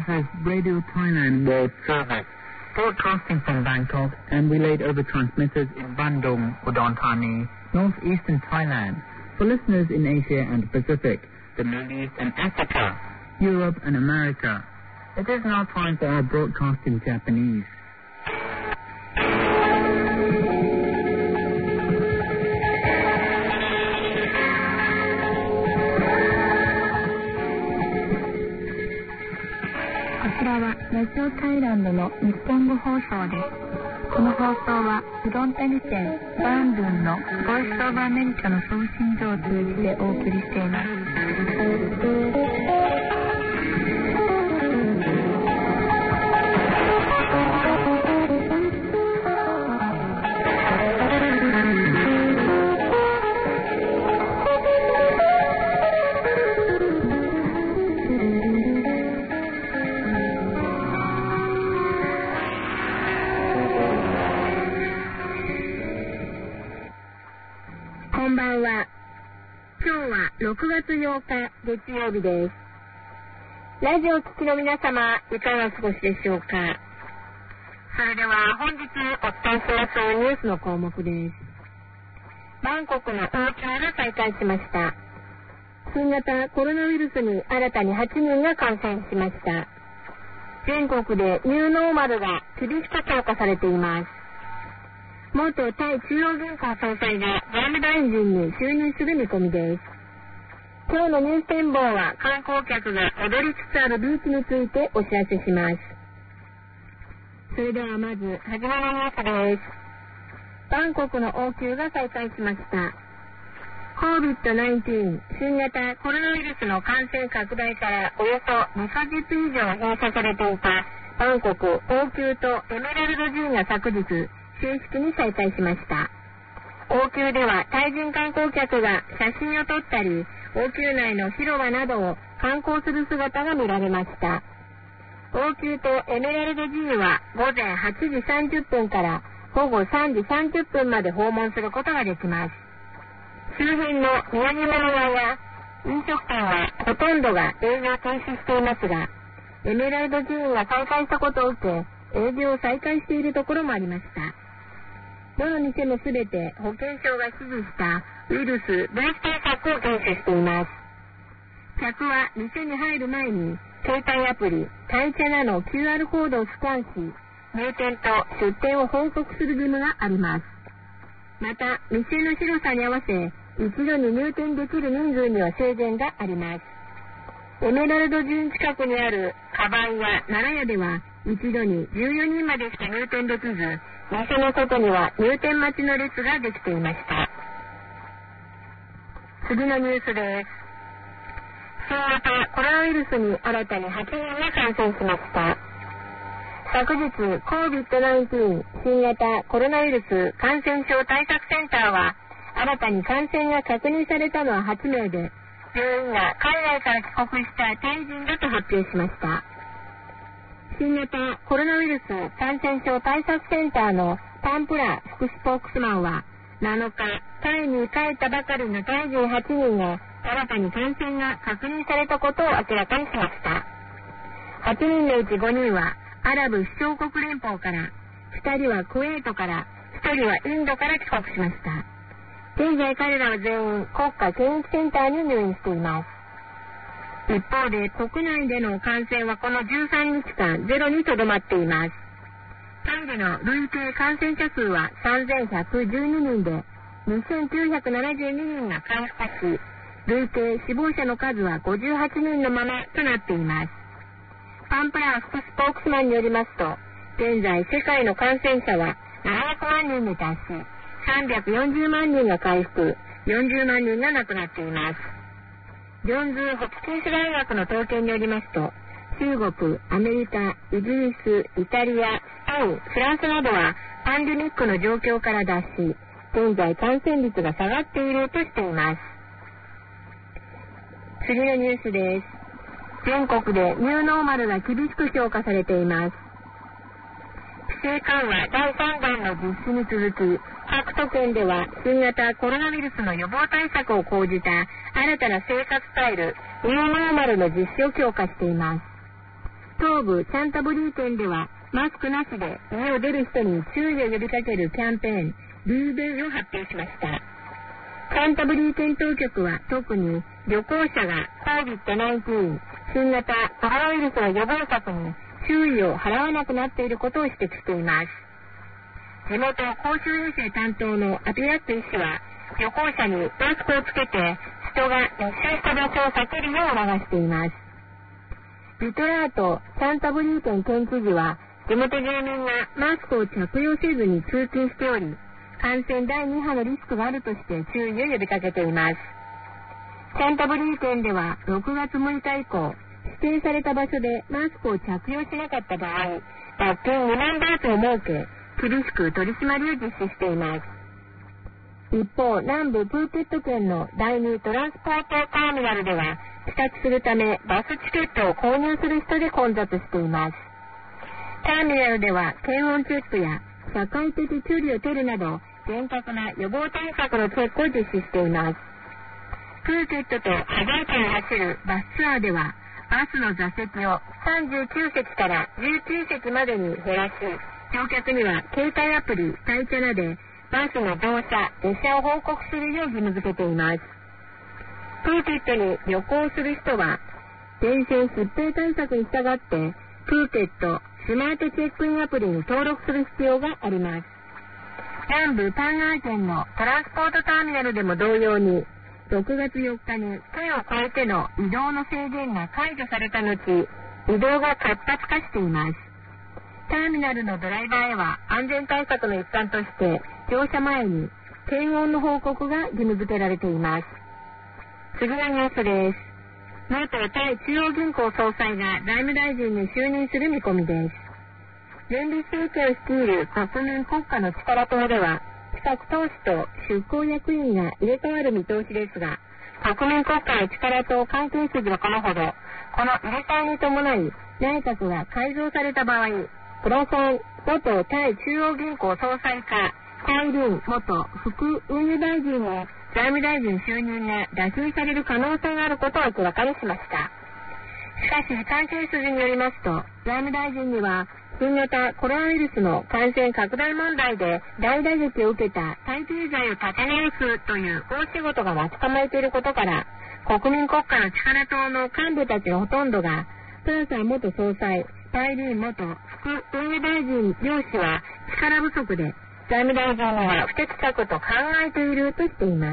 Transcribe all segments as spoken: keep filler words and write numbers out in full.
is Radio Thailand World Service, broadcasting from Bangkok and relayed over transmitters in Bandung, Udon Thani, northeastern Thailand, for listeners in Asia and Pacific, the Middle East and Africa, Europe and America. It is now time for our broadcast in Japanese. こちらはラジオタイランドの日本語放送です。この放送はうどん谷県バンドゥンのボイスオブアメリカの送信所を通じてお送りしています。こんばんは。今日はろくがつようか月曜日です。ラジオ聴きの皆様、いかがお過ごしでしょうか。それでは本日お伝えしますニュースの項目です。バンコクの王宮が再開しました。新型コロナウイルスに新たにはちにんが感染しました。全国でニューノーマルが厳しく強化されています。元タイ中央銀行総裁が財務大臣に就任する見込みです。今日のニュース展望は観光客が踊りつつあるビーチについてお知らせします。それではまず初めのニュースです。バンコクの王宮が再開しました。コービッドナインティーン 新型コロナウイルスの感染拡大からおよそにかげつ以上閉鎖されていたバンコク王宮とエメラルド寺院が昨日正式に再開しました。王宮ではタイ人観光客が写真を撮ったり、王宮内の広場などを観光する姿が見られました。王宮とエメラルド寺院は午前はちじさんじゅっぷんから午後さんじさんじゅっぷんまで訪問することができます。周辺の土産物屋や飲食店はほとんどが営業停止していますが、エメラルド寺院が再開したことを受け、営業を再開しているところもありました。どの店もすべて保健省が指示したウイルス分析対策を検査しています。客は店に入る前に携帯アプリタイチャナの キューアール コードをスキャンし、入店と出店を報告する義務があります。また店の広さに合わせ一度に入店できる人数には制限があります。エメラルド寺院近くにあるカバンや奈良屋では一度にじゅうよにんまでしか入店できず、店の外には入店待ちの列ができていました。次のニュースです。新型コロナウイルスに新たにはちにんが感染しました。昨日 コービッドナインティーン 新型コロナウイルス感染症対策センターは新たに感染が確認されたのははちめいで、全員が海外から帰国したタイ人だと発表しました。新型コロナウイルス感染症対策センターのパンプラ副スポークスマンはなのか、タイに帰ったばかりのタイ人はちにんが新たに感染が確認されたことを明らかにしました。はちにんのうちごにんはアラブ首長国連邦から、ふたりはクウェートから、ひとりはインドから帰国しました。現在彼らは全員国家検疫センターに入院しています。一方で国内での感染はこのじゅうさんにちかんゼロにとどまっています。タイでの累計感染者数はさんぜんひゃくじゅうににんでにせんきゅうひゃくななじゅうににんが回復し、累計死亡者の数はごじゅうはちにんのままとなっています。パンプラー副スポークスマンによりますと、現在世界の感染者はななひゃくまんにんに達し、さんびゃくよんじゅうまんにんが回復、よんじゅうまんにんが亡くなっています。ジョンズ・ホプキンス大学の統計によりますと、中国、アメリカ、イギリス、イタリア、スペイン、フランスなどはパンデミックの状況から脱し、現在感染率が下がっているとしています。次のニュースです。全国でニューノーマルが厳しく評価されています。規制緩和だいさんだんの実施に続き、各都県では新型コロナウイルスの予防対策を講じた新たな生活スタイルニューノーマルの実施を強化しています。 東部キャンタブリー県ではマスクなしで家を出る人に注意を呼びかけるキャンペーン リーデンを発表しました。キャンタブリー県当局は特に旅行者が コービッドナインティーン 新型コロナウイルスの予防策に注意を払わなくなっていることを指摘しています。地元公衆衛生担当のアピラック医師は旅行者にマスクをつけて人が密集した場所を避けるよう促しています。リトラート・キャンタブリー県県知事は地元住民がマスクを着用せずに通勤しており、感染だいに波のリスクがあるとして注意を呼びかけています。キャンタブリー県ではろくがつむいか以降、指定された場所でマスクを着用しなかった場合、罰金にまんバーツを設け、厳しく取り締まりを実施しています。一方、南部プーケット県のだいにトランスポートターミナルでは、帰宅するためバスチケットを購入する人で混雑しています。ターミナルでは検温チェックや社会的距離を取るなど、厳格な予防対策のチェックを実施しています。プーケットとハワイ県を走るバスツアーでは、バスの座席をさんじゅうきゅうせきからじゅうきゅうせきまでに減らし、乗客には携帯アプリ、タイチャナでバスの動車、列車を報告するよう義務付けています。プーケットに旅行する人は、電線疾病対策に従って、プーケットスマートチェックインアプリに登録する必要があります。南部パンガー県のトランスポートターミナルでも同様に、ろくがつよっかに県を越えての移動の制限が解除された後、移動が活発化しています。ターミナルのドライバーへは安全対策の一環として乗車前に検温の報告が義務付けられています。次のニュースです。元タイ中央銀行総裁が財務大臣に就任する見込みです。連立政権を率いる国民国家の力党では、企画党首と出向役員が入れ替わる見通しですが、国民国家の力党関係筋はこのほど、この入れ替えに伴い内閣が改造された場合、プラさん元タイ中央銀行総裁か、タイリン元副運輸大臣に財務大臣就任が打診される可能性があることを明らかにしました。しかし関係筋によりますと、財務大臣には新型コロナウイルスの感染拡大問題で大打撃を受けたタイ経済を立て直すという大仕事が待ち構えていることから、国民国家の力党の幹部たちのほとんどが、プラさん元総裁、タイリン元副運輸大臣両氏は力不足で、財務大臣には不適格と考えているとしています。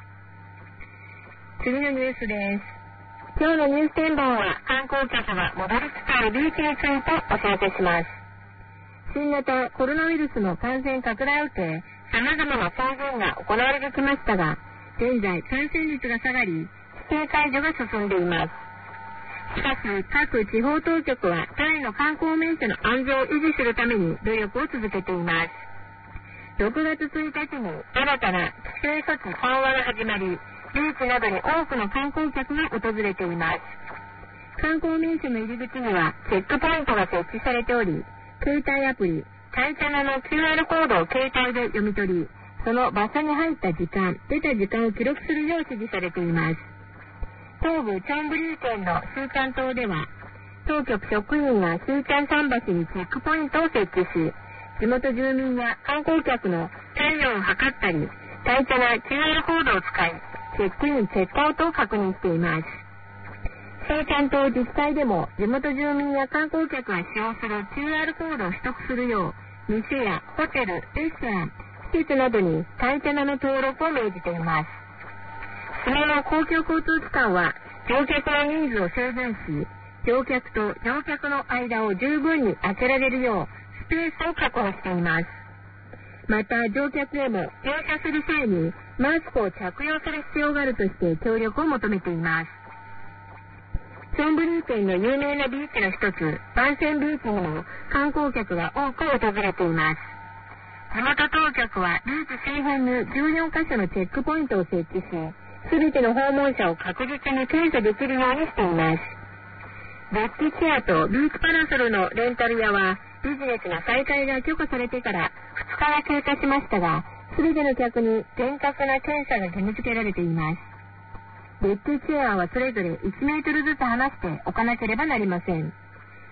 次のニュースです。今日のニュース展望は観光客が戻りつつあるビーチについてお知らせします。新型コロナウイルスの感染拡大を受け、様々な制限が行われてきましたが、現在感染率が下がり、規制解除が進んでいます。しかし、各地方当局はタイの観光名所の安全を維持するために努力を続けています。ろくがつついたちに新たな規制措置緩和が始まり、ビーチなどに多くの観光客が訪れています。観光名所の入り口にはチェックポイントが設置されており、携帯アプリ、タイチャナの キューアール コードを携帯で読み取り、その場所に入った時間、出た時間を記録するよう指示されています。東部チョンブリー県のシーチャン島では、当局職員がシーチャン桟橋にチェックポイントを設置し、地元住民や観光客の体温を測ったり、タイチャナ キューアール コードを使い、チェックイン・チェックアウトを確認しています。シーチャン島自治体でも地元住民や観光客が使用する キューアール コードを取得するよう、店やホテル、レストラン、施設などにタイチャナの登録を命じています。島の公共交通機関は乗客の人数を制限し、乗客と乗客の間を十分に空けられるようスペースを確保しています。また乗客へも乗車する際にマスクを着用する必要があるとして協力を求めています。チョンブリー県の有名なビーチの一つ、バンセンビーチにも観光客が多く訪れています。地元当局はビーチ周辺にじゅうよんかしょのチェックポイントを設置し、すべての訪問者を確実に検査できるようにしています。ベッキーチェアとビーチパラソルのレンタル屋はビジネスが再開が許可されてからふつかが経過しましたが、すべての客に厳格な検査が義務付けられています。ベッキーチェアはそれぞれいちメートルずつ離して置かなければなりません。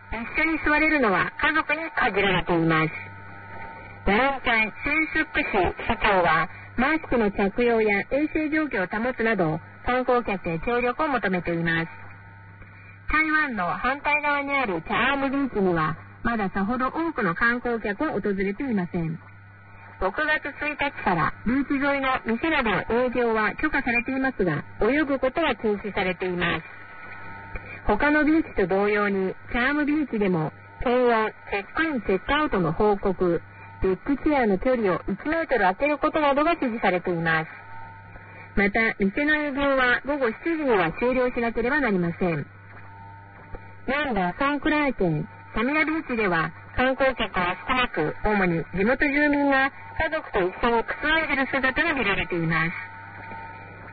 一緒に座れるのは家族に限られています。バレンタイン・シンスック市市長はマスクの着用や衛生状況を保つなど観光客へ協力を求めています。台湾の反対側にあるチャームビーチにはまださほど多くの観光客は訪れていません。ろくがつついたちからビーチ沿いの店などの営業は許可されていますが、泳ぐことは禁止されています。他のビーチと同様にチャームビーチでも検温、チェックイン・チェックアウトの報告、デッキチェアの距離をいちメートル空けることなどが指示されています。また店の営業はごごしちじには終了しなければなりません。南部ソンクラー県サミラビーチでは観光客は少なく、主に地元住民が家族と一緒にくつろいでいる姿が見られています。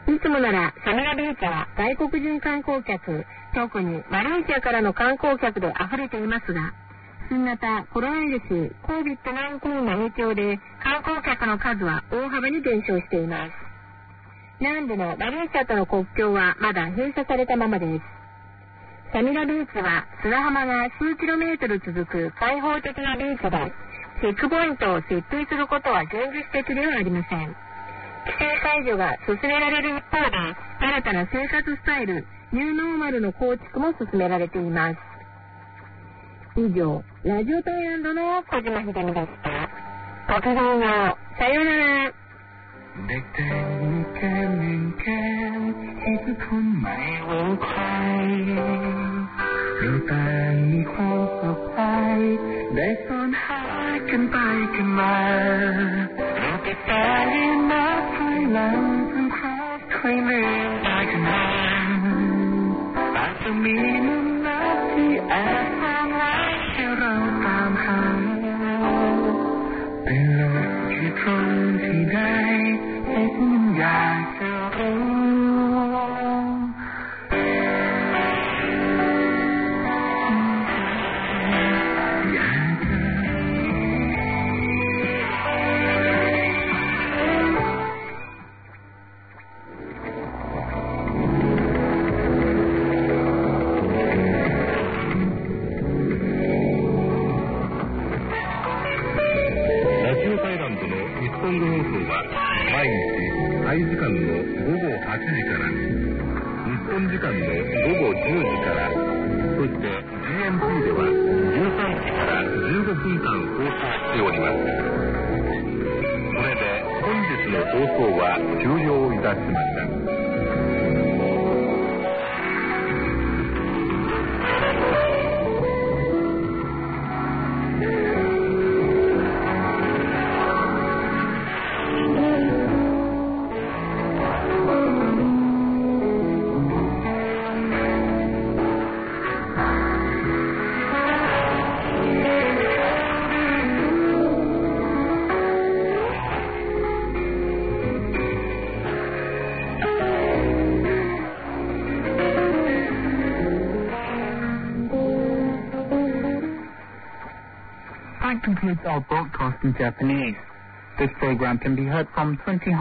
いつもならサミラビーチは外国人観光客、特にマレーシアからの観光客で溢れていますが、新型コロナウイルス コービッドナインティーン の影響で観光客の数は大幅に減少しています。南部のマレーシアとの国境はまだ閉鎖されたままです。サミラビーチは砂浜が数キロメートル続く開放的なビーチで、チェックポイントを設定することは現実的ではありません。規制解除が進められる一方で、新たな生活スタイル、ニューノーマルの構築も進められています。以上、ラジオトイランドの小島秀美でした。ごきげんよう。さようなら。 เด็กแต่งแก้มหนึ่งแก้มให้ทุกคนไม่ว่าใครเราต่างมีความสุขใจได้ซ่อนหากันไปกันมาเราติดตาได้นับถอยหลังจนครบค่อยลืมได้กันนานอาจจะมีมุมลับที่แอบซ่อนไว้ให้เราตามหาเป็นโลกที่ตรงที่ได้ให้ฉันอยากจะรู้อยากจะラジオタイランドの日本語放送は毎日タイ時間のごごはちじから日本時間のごごじゅうじから、そして ジーエムティー ではじゅうさんじからじゅうごふんかん放送しております。これで本日の放送は終了いたしました。That concludes our broadcast in Japanese. This program can be heard from twenty